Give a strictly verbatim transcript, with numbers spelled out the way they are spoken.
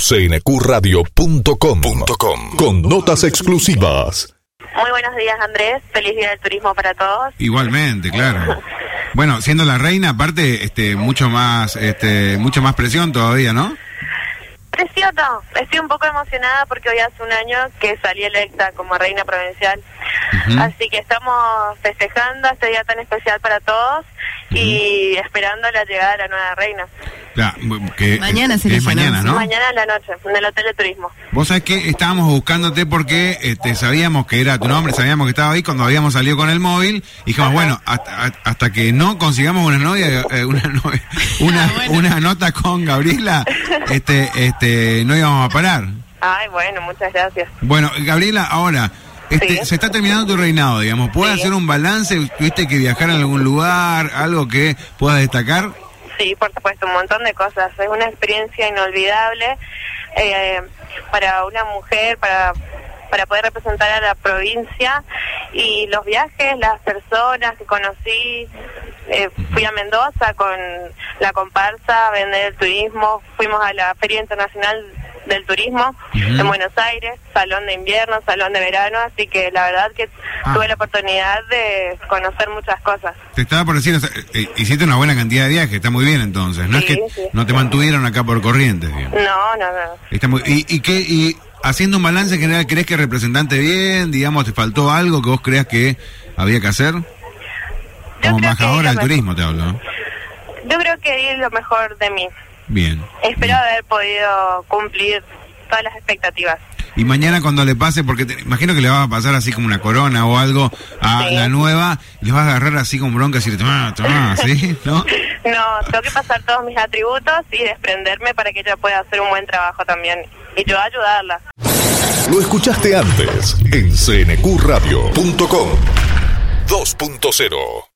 C N Q radio punto com con notas exclusivas. Muy buenos días, Andrés. Feliz Día del Turismo para todos. Igualmente, claro. Bueno, siendo la reina, aparte, este, mucho más, este, mucho más presión todavía, ¿no? Presión no. Estoy un poco emocionada porque hoy hace un año que salí electa como reina provincial. Uh-huh. Así que estamos festejando este día tan especial para todos uh-huh. y esperando la llegada de la nueva reina. Ya, que, mañana se que es mañana, ¿no? Mañana en la noche, en el Hotel de Turismo. Vos sabés que estábamos buscándote porque este, sabíamos que era tu nombre, sabíamos que estaba ahí cuando habíamos salido con el móvil. Y dijimos, uh-huh. bueno, hasta, hasta que no consigamos una novia, eh, una, novia, una, ah, bueno. una nota con Gabriela, este, este, no íbamos a parar. Ay, bueno, muchas gracias. Bueno, Gabriela, ahora... Este, sí. Se está terminando tu reinado, digamos. ¿Puedes sí. hacer un balance? ¿Tuviste que viajar a algún lugar? ¿Algo que puedas destacar? Sí, por supuesto, un montón de cosas. Es una experiencia inolvidable eh, para una mujer, para para poder representar a la provincia. Y los viajes, las personas que conocí, eh, fui a Mendoza con la comparsa a vender el turismo, fuimos a la Feria Internacional del Turismo uh-huh. en Buenos Aires, salón de invierno, salón de verano, así que la verdad que ah. tuve la oportunidad de conocer muchas cosas. Te estaba por decir, o sea, eh, hiciste una buena cantidad de viajes, está muy bien entonces, no sí, es que sí. no te mantuvieron acá por Corrientes, digamos. No, no, no. Está muy, y, y qué, y haciendo un balance general, ¿crees que representante bien, digamos, te faltó algo que vos creas que había que hacer? Yo Como embajadora del mejor. turismo te hablo, ¿no? Yo creo que di lo mejor de mí. Bien. Espero bien. haber podido cumplir todas las expectativas. Y mañana cuando le pase, porque te, imagino que le va a pasar así como una corona o algo a sí. la nueva, y le vas a agarrar así con bronca y decirle, toma, toma, ¿sí? ¿No? No, tengo que pasar todos mis atributos y desprenderme para que ella pueda hacer un buen trabajo también. Y yo ayudarla. Lo escuchaste antes en C N Q radio punto com dos punto cero.